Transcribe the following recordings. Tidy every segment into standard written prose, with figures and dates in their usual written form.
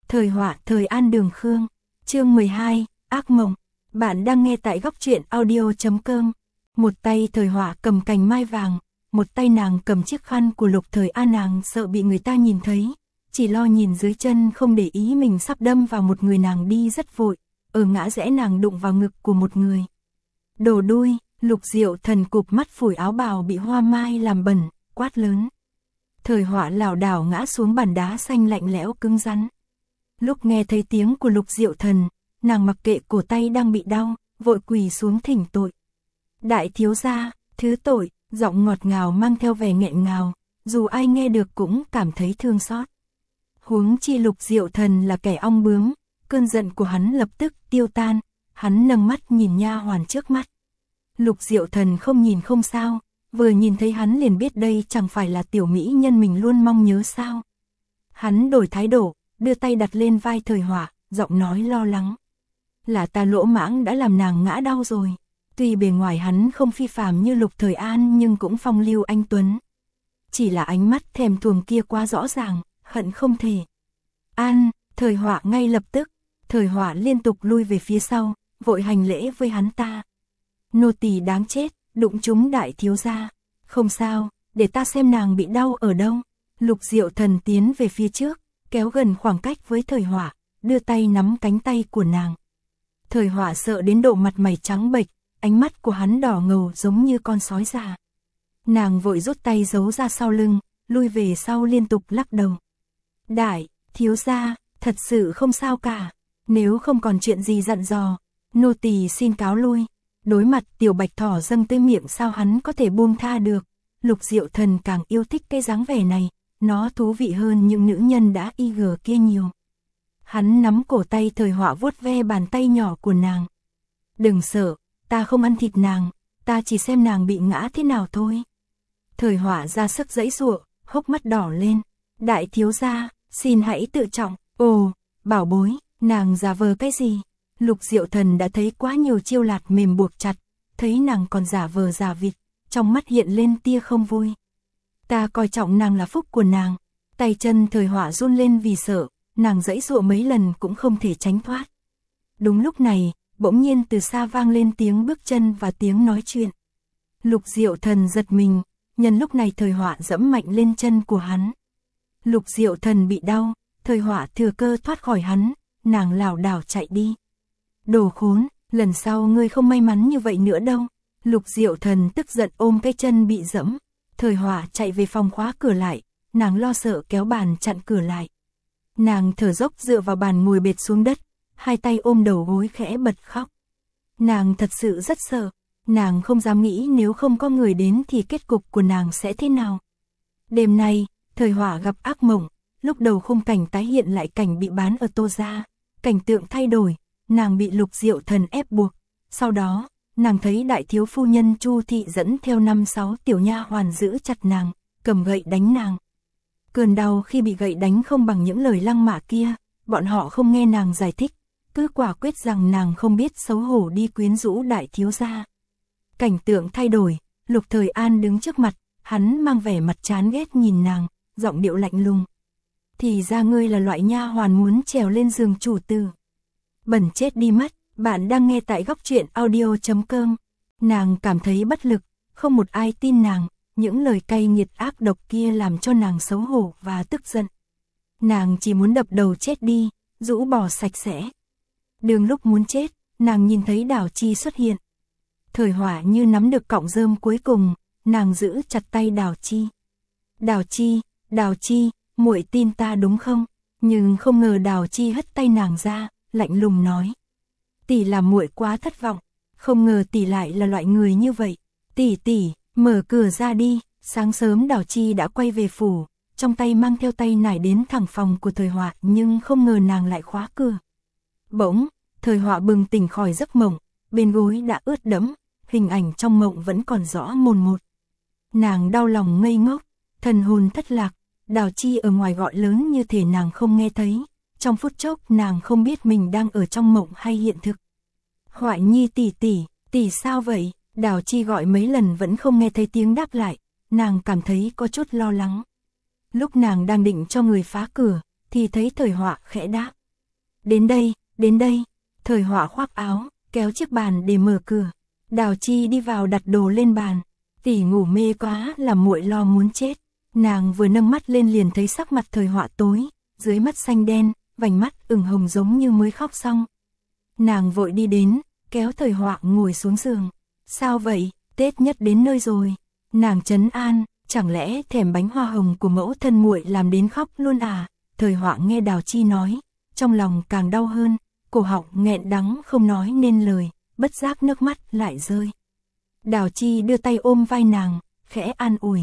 Thời họa thời An Đường Khương. Chương 12, ác mộng. Bạn đang nghe tại góc truyện audio.com. Một tay thời họa cầm cành mai vàng, một tay nàng cầm chiếc khăn của Lục Thời An. Nàng sợ bị người ta nhìn thấy, chỉ lo nhìn dưới chân không để ý mình sắp đâm vào một người. Nàng đi rất vội, ở ngã rẽ nàng đụng vào ngực của một người. Đồ đuôi. Lục Diệu Thần cụp mắt phủi áo bào bị hoa mai làm bẩn, quát lớn. Thời họa lảo đảo ngã xuống bàn đá xanh lạnh lẽo cứng rắn. Lúc nghe thấy tiếng của Lục Diệu Thần, nàng mặc kệ cổ tay đang bị đau, vội quỳ xuống thỉnh tội. Đại thiếu gia, thứ tội, giọng ngọt ngào mang theo vẻ nghẹn ngào, dù ai nghe được cũng cảm thấy thương xót. Huống chi Lục Diệu Thần là kẻ ong bướm, cơn giận của hắn lập tức tiêu tan, hắn nâng mắt nhìn nha hoàn trước mắt. Lục Diệu Thần không nhìn không sao, vừa nhìn thấy hắn liền biết đây chẳng phải là tiểu mỹ nhân mình luôn mong nhớ sao. Hắn đổi thái độ, đưa tay đặt lên vai thời họa, giọng nói lo lắng. Là ta lỗ mãng đã làm nàng ngã đau rồi. Tuy bề ngoài hắn không phi phàm như Lục Thời An nhưng cũng phong lưu anh tuấn. Chỉ là ánh mắt thèm thuồng kia quá rõ ràng, hận không thể. An, thời họa ngay lập tức, thời họa liên tục lui về phía sau, vội hành lễ với hắn ta. Nô tỳ đáng chết, đụng trúng đại thiếu gia. Không sao, để ta xem nàng bị đau ở đâu. Lục Diệu Thần tiến về phía trước, kéo gần khoảng cách với thời họa, đưa tay nắm cánh tay của nàng. Thời họa sợ đến độ mặt mày trắng bệch, ánh mắt của hắn đỏ ngầu giống như con sói già. Nàng vội rút tay giấu ra sau lưng, lui về sau liên tục lắc đầu. Đại thiếu gia, thật sự không sao cả. Nếu không còn chuyện gì dặn dò, nô tỳ xin cáo lui. Đối mặt tiểu bạch thỏ dâng tới miệng, sao hắn có thể buông tha được. Lục Diệu Thần càng yêu thích cái dáng vẻ này, nó thú vị hơn những nữ nhân đã IG kia nhiều. Hắn nắm cổ tay thời họa vuốt ve bàn tay nhỏ của nàng. Đừng sợ, ta không ăn thịt nàng, ta chỉ xem nàng bị ngã thế nào thôi. Thời họa ra sức giãy giụa, hốc mắt đỏ lên. Đại thiếu gia, xin hãy tự trọng. Ồ, bảo bối, nàng giả vờ cái gì? Lục Diệu Thần đã thấy quá nhiều chiêu lạt mềm buộc chặt, thấy nàng còn giả vờ giả vịt, trong mắt hiện lên tia không vui. Ta coi trọng nàng là phúc của nàng. Tay chân thời họa run lên vì sợ, nàng giãy giụa mấy lần cũng không thể tránh thoát. Đúng lúc này, bỗng nhiên từ xa vang lên tiếng bước chân và tiếng nói chuyện. Lục Diệu Thần giật mình, nhân lúc này thời họa dẫm mạnh lên chân của hắn. Lục Diệu Thần bị đau, thời họa thừa cơ thoát khỏi hắn, nàng lảo đảo chạy đi. Đồ khốn, lần sau ngươi không may mắn như vậy nữa đâu. Lục Diệu Thần tức giận ôm cái chân bị dẫm. Thời họa chạy về phòng khóa cửa lại, nàng lo sợ kéo bàn chặn cửa lại. Nàng thở dốc dựa vào bàn ngồi bệt xuống đất, hai tay ôm đầu gối khẽ bật khóc. Nàng thật sự rất sợ, nàng không dám nghĩ nếu không có người đến thì kết cục của nàng sẽ thế nào. Đêm nay, thời họa gặp ác mộng, lúc đầu khung cảnh tái hiện lại cảnh bị bán ở Tô gia, cảnh tượng thay đổi, nàng bị Lục Diệu Thần ép buộc. Sau đó, nàng thấy đại thiếu phu nhân Chu Thị dẫn theo 5-6 tiểu nha hoàn giữ chặt nàng, cầm gậy đánh nàng. Cơn đau khi bị gậy đánh không bằng những lời lăng mạ kia, bọn họ không nghe nàng giải thích, cứ quả quyết rằng nàng không biết xấu hổ đi quyến rũ đại thiếu gia. Cảnh tượng thay đổi, Lục Thời An đứng trước mặt, hắn mang vẻ mặt chán ghét nhìn nàng, giọng điệu lạnh lùng. Thì ra ngươi là loại nha hoàn muốn trèo lên giường chủ tử. Bẩn chết đi mất. Bạn đang nghe tại góc truyện audio.com. Nàng cảm thấy bất lực, không một ai tin nàng, những lời cay nghiệt ác độc kia làm cho nàng xấu hổ và tức giận. Nàng chỉ muốn đập đầu chết đi, rũ bỏ sạch sẽ. Đường lúc muốn chết, nàng nhìn thấy Đào Chi xuất hiện. Thời họa như nắm được cọng rơm cuối cùng, nàng giữ chặt tay Đào Chi. Đào Chi, muội tin ta đúng không? Nhưng không ngờ Đào Chi hất tay nàng ra, lạnh lùng nói. Tỷ làm muội quá thất vọng, không ngờ tỷ lại là loại người như vậy. Tỷ, mở cửa ra đi. Sáng sớm Đào Chi đã quay về phủ, trong tay mang theo tay nải đến thẳng phòng của thời họa, nhưng không ngờ nàng lại khóa cửa. Bỗng, thời họa bừng tỉnh khỏi giấc mộng, bên gối đã ướt đẫm, hình ảnh trong mộng vẫn còn rõ mồn một. Nàng đau lòng ngây ngốc, thần hồn thất lạc, Đào Chi ở ngoài gọi lớn như thể nàng không nghe thấy. Trong phút chốc nàng không biết mình đang ở trong mộng hay hiện thực. Hoại Nhi tỷ sao vậy? Đào Chi gọi mấy lần vẫn không nghe thấy tiếng đáp lại, nàng cảm thấy có chút lo lắng. Lúc nàng đang định cho người phá cửa, thì thấy thời họa khẽ đáp. đến đây. Thời Họa khoác áo, kéo chiếc bàn để mở cửa. Đào Chi đi vào đặt đồ lên bàn. Tỷ ngủ mê quá làm muội lo muốn chết. Nàng vừa nâng mắt lên liền thấy sắc mặt Thời Họa tối, dưới mắt xanh đen, vành mắt ửng hồng giống như mới khóc xong. Nàng vội đi đến, kéo Thời Họa ngồi xuống giường. Sao vậy, Tết nhất đến nơi rồi. Nàng trấn an, chẳng lẽ thèm bánh hoa hồng của mẫu thân muội làm đến khóc luôn à? Thời Họa nghe Đào Chi nói, trong lòng càng đau hơn, cổ họng nghẹn đắng không nói nên lời, bất giác nước mắt lại rơi. Đào Chi đưa tay ôm vai nàng, khẽ an ủi,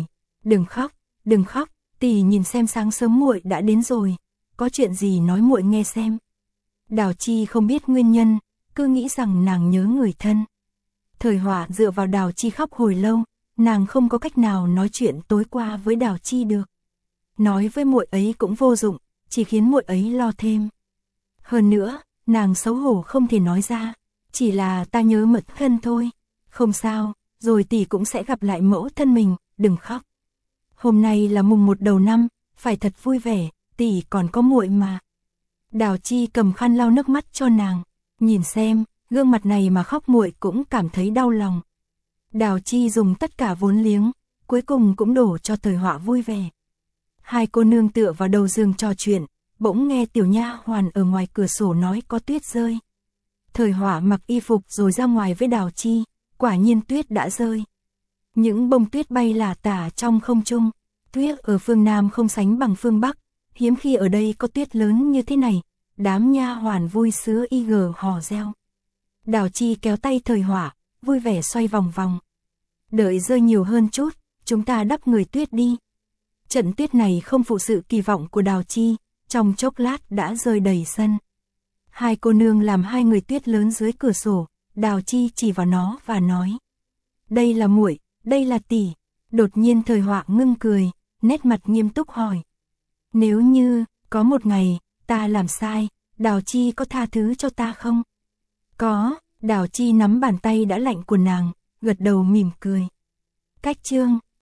đừng khóc, tỷ nhìn xem sáng sớm muội đã đến rồi, có chuyện gì nói muội nghe xem. Đào Chi không biết nguyên nhân, cứ nghĩ rằng nàng nhớ người thân. Thời Họa dựa vào Đào Chi khóc hồi lâu, nàng không có cách nào nói chuyện tối qua với Đào Chi được. Nói với muội ấy cũng vô dụng, chỉ khiến muội ấy lo thêm. Hơn nữa, nàng xấu hổ không thể nói ra, chỉ là ta nhớ mật thân thôi. Không sao, rồi tỷ cũng sẽ gặp lại mẫu thân mình, đừng khóc. Hôm nay là mùng 1 đầu năm, phải thật vui vẻ, tỷ còn có muội mà. Đào Chi cầm khăn lau nước mắt cho nàng, nhìn xem, gương mặt này mà khóc muội cũng cảm thấy đau lòng. Đào Chi dùng tất cả vốn liếng, cuối cùng cũng đổ cho Thời Họa vui vẻ. Hai cô nương tựa vào đầu giường trò chuyện, bỗng nghe tiểu nha hoàn ở ngoài cửa sổ nói có tuyết rơi. Thời Họa mặc y phục rồi ra ngoài với Đào Chi, quả nhiên tuyết đã rơi. Những bông tuyết bay lả tả trong không trung, tuyết ở phương Nam không sánh bằng phương Bắc, hiếm khi ở đây có tuyết lớn như thế này, đám nha hoàn vui sướng y gờ hò reo. Đào Chi kéo tay Thời Họa, vui vẻ xoay vòng vòng. Đợi rơi nhiều hơn chút, chúng ta đắp người tuyết đi. Trận tuyết này không phụ sự kỳ vọng của Đào Chi, trong chốc lát đã rơi đầy sân. Hai cô nương làm hai người tuyết lớn dưới cửa sổ, Đào Chi chỉ vào nó và nói: đây là muội, đây là tỷ. Đột nhiên Thời Họa ngưng cười, nét mặt nghiêm túc hỏi: nếu như có một ngày ta làm sai, Đào Chi có tha thứ cho ta không? Có. Đào Chi nắm bàn tay đã lạnh của nàng, gật đầu mỉm cười. Cách chương